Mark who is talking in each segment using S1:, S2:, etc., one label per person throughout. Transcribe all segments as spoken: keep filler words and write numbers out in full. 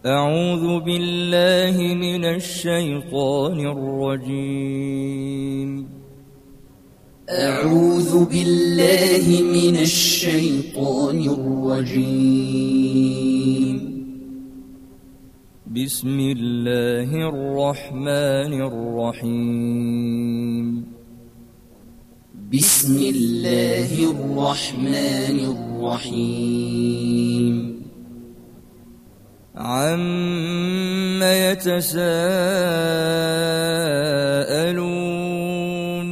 S1: أعوذ بالله من الشيطان الرجيم
S2: أعوذ بالله من الشيطان الرجيم
S1: بسم الله الرحمن الرحيم
S2: بسم الله الرحمن الرحيم
S1: عَمَّ يتساءلون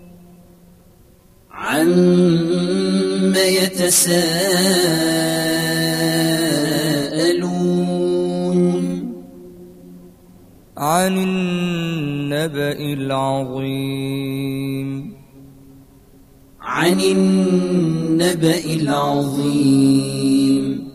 S2: عَمَّ يتساءلون
S1: عن النبأ العظيم
S2: عن النبأ العظيم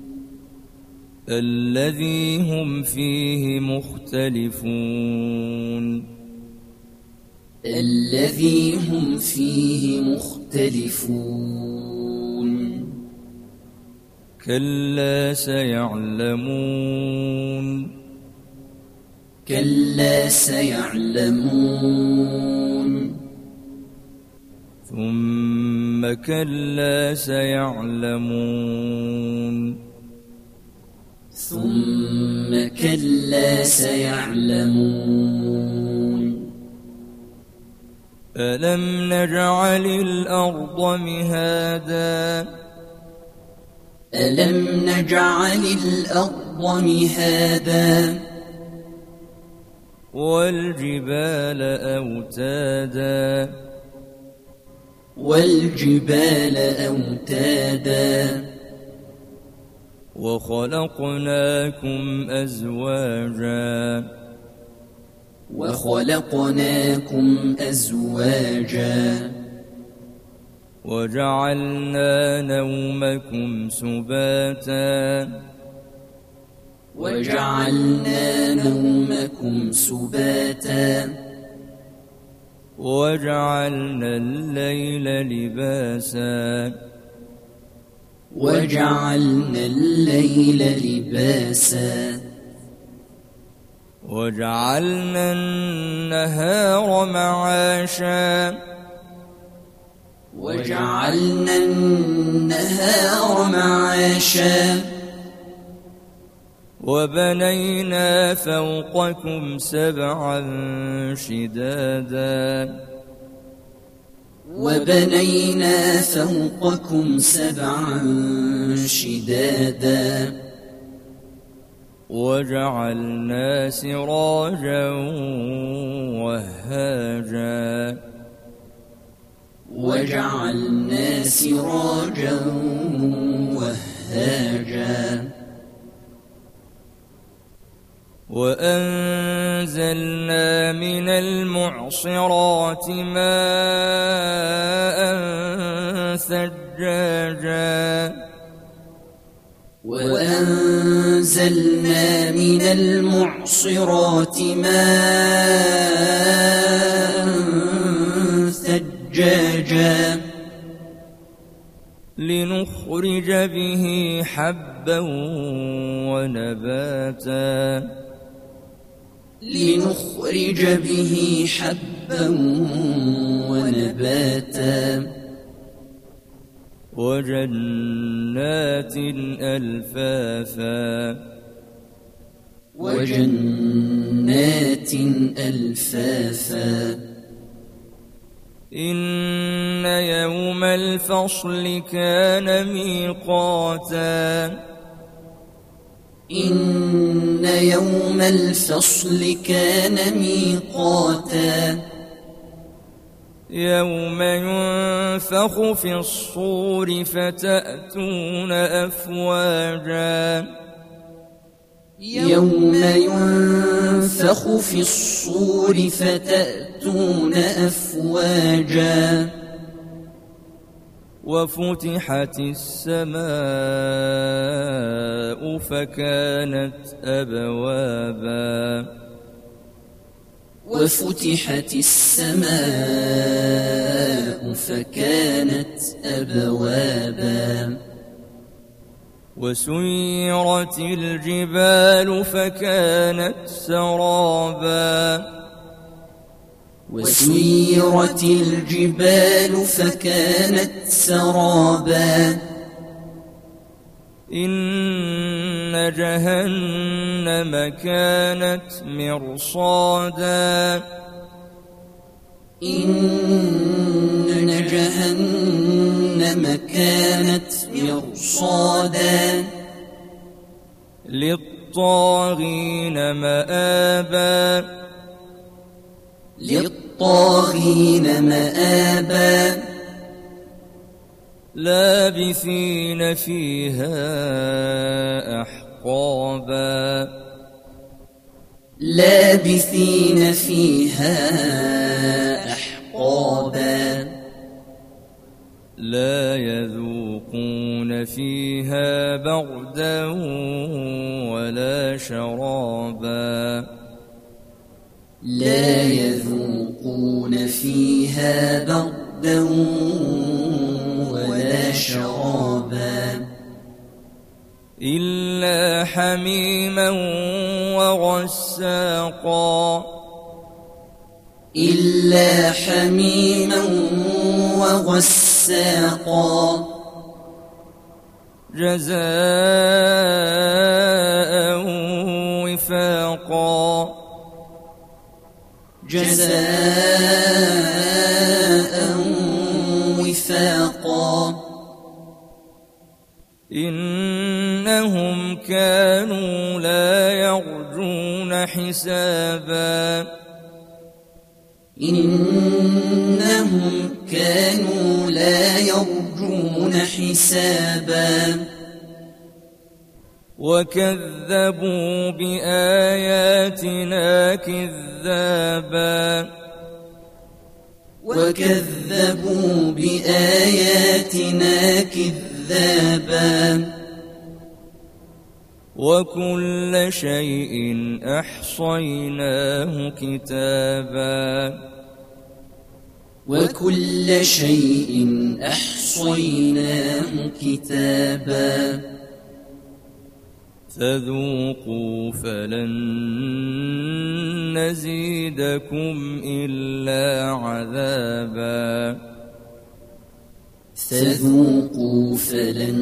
S1: الذي هم فيه مختلفون
S2: الذي هم فيه مختلفون
S1: كلا سيعلمون
S2: كلا سيعلمون
S1: ثم كلا سيعلمون
S2: ثم كلا سيعلمون
S1: ألم نجعل الأرض مهادا
S2: ألم نجعل الأرض مهادا
S1: والجبال أوتادا
S2: والجبال أوتادا
S1: وخلقناكم أزواجا
S2: وخلقناكم أزواجا
S1: وجعلنا نومكم سباتا
S2: وجعلنا نومكم سباتا
S1: وجعلنا الليل لباسا
S2: وجعلنا الليل لباسا
S1: وجعلنا النهار معاشا
S2: وجعلنا النهار معاشا
S1: وبنينا فوقكم سبعا شدادا
S2: وبنينا فوقكم سبعا شدادا
S1: وجعلنا سراجا وهاجا
S2: وجعلنا سراجا وهاجا
S1: وأنزلنا من المعصرات ماء ثجاجا
S2: وأنزلنا من المعصرات ماء ثجاجا
S1: لنخرج به حبا ونباتا
S2: لنخرج به حبا ونباتا
S1: وجنات ألفافا
S2: وجنات ألفافا
S1: إن يوم الفصل كان ميقاتا
S2: إن يوم الفصل كان ميقاتا
S1: يوم ينفخ في الصور فتأتون أفواجا
S2: يوم ينفخ في الصور فتأتون أفواجا
S1: وفتحت السماء فكانت أبوابا
S2: وفتحت السماء فكانت أبوابا
S1: وسيرت الجبال فكانت سرابا
S2: وسيرت الجبال فكانت سرابا
S1: إن جهنم كانت مرصادا
S2: إن جهنم كانت مرصادا
S1: للطاغين مآبا
S2: للطاغين مآبا
S1: لابثين فيها أحقابا
S2: لابثين فيها أحقابا
S1: لا يذوقون فيها بردا ولا شرابا
S2: لا يذوقون فيها بردا ولا شرابا
S1: إلا حميما وغساقا
S2: إلا حميما وغساقا
S1: جزاء وفاقا
S2: جزاء وفاقا
S1: إنهم كانوا لا يرجون حسابا
S2: إنهم كانوا لا يرجون حسابا
S1: وكذبوا بآياتنا كذابا
S2: وكذبوا بآياتنا كذابا
S1: وكل شيء أحصيناه كتابا
S2: وكل شيء أحصيناه كتابا
S1: فذوقوا فلن نزيدكم إلا عذابا
S2: فذوقوا فلن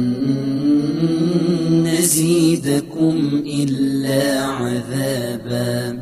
S2: نزيدكم إلا عذابا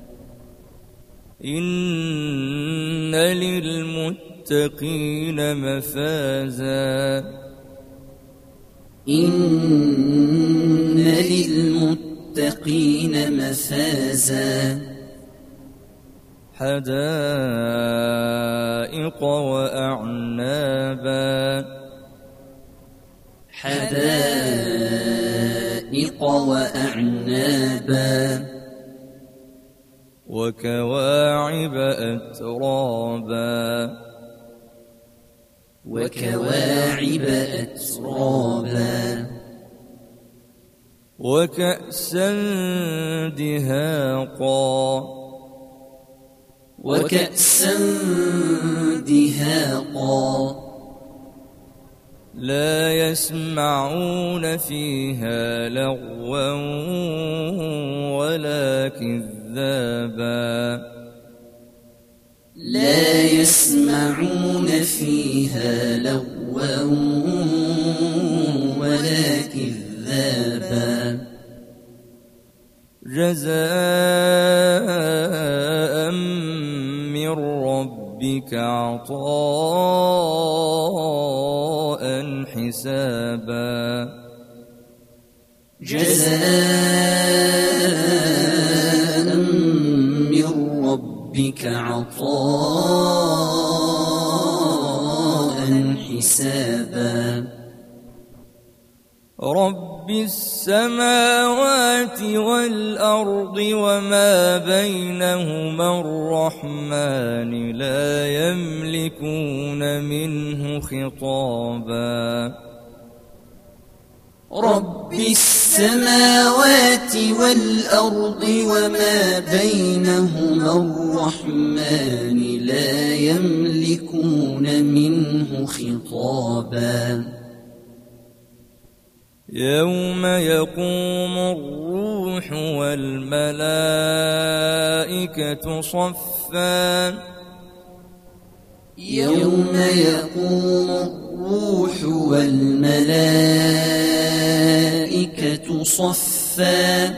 S1: إن للمتقين مفازا
S2: إن للمتقين مفازا
S1: حدائق وأعنابا
S2: حدائق وأعنابا
S1: وكواعب أترابا
S2: وكواعب أترابا
S1: وكأسا دهاقا
S2: وكأسا دهاقا
S1: لا يسمعون فيها لغوا ولا كذابا
S2: لا يسمعون فيها لغوا ولا كذابا
S1: جزاء من ربك عطاء حسابا
S2: جزاء من ربك عطاء حسابا
S1: رب السماوات والأرض وما بينهما الرحمن لا يملكون منه خطابا
S2: رب السماوات والأرض وما بينهما الرحمن لا يملكون منه خطابا
S1: يوم يقوم الروح والملائكة صفا
S2: يوم يقوم الروح والملائكة صفا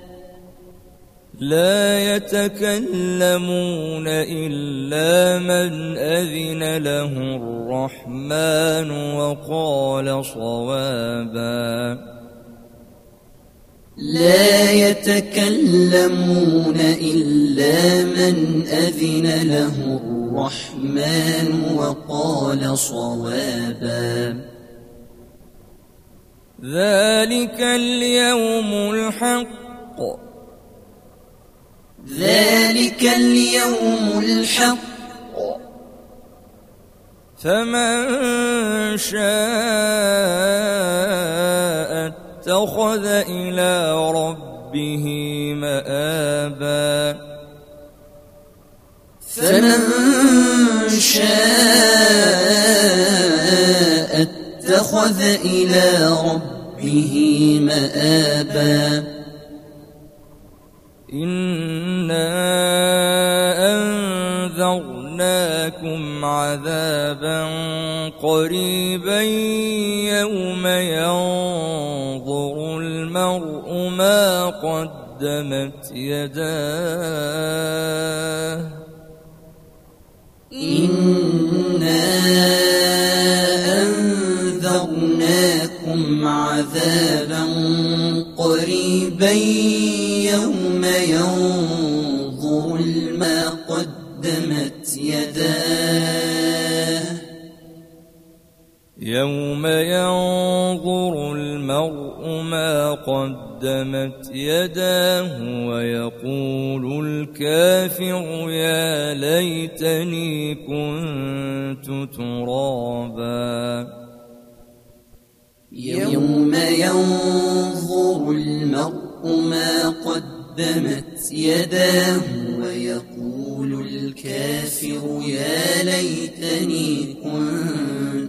S1: لا يتكلمون إلا من أذن له الرحمن وقال صوابا
S2: لا يتكلمون إلا من أذن له الرحمن وقال صوابا
S1: ذلك اليوم الحق
S2: ذلك اليوم الحق
S1: فمن شاء اتخذ إلى ربه مآبا
S2: فمن شاء اتخذ إلى ربه مآبا
S1: إنا أنذرناكم عذابا قريبا يوم ينظر المرء ما قدمت يداه
S2: إنا أنذرناكم عذابا قريبا يوم ينظر ما قدمت يداه
S1: يوم ينظر المرء ما قدمت يداه ويقول الكافر يا ليتني كنت ترابا
S2: يوم ينظر المرء ما قدمت يداه ويقول الكافر يا ليتني كنت